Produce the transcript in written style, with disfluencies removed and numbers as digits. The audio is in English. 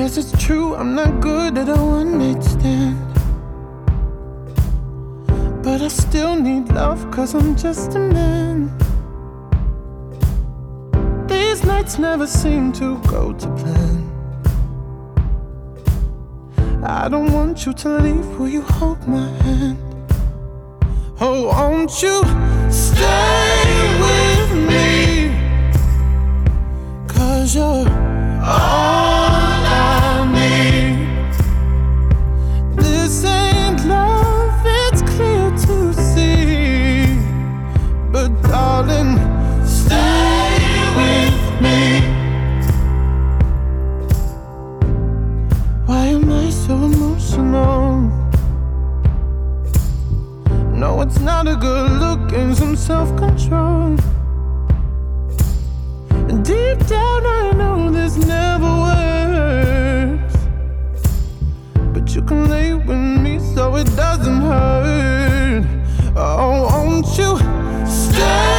Guess it's true, I'm not good at a one-night stand, but I still need love, 'cause I'm just a man. These nights never seem to go to plan. I don't want you to leave, will you hold my hand? Oh, won't you stay with me? 'Cause you're all I need. This ain't love, it's clear to see, but darling, stay with me. Why am I so emotional? No, it's not a good look, and some self-control. And deep down I know this never works, but you can lay with me so it doesn't hurt. Oh, won't you stay?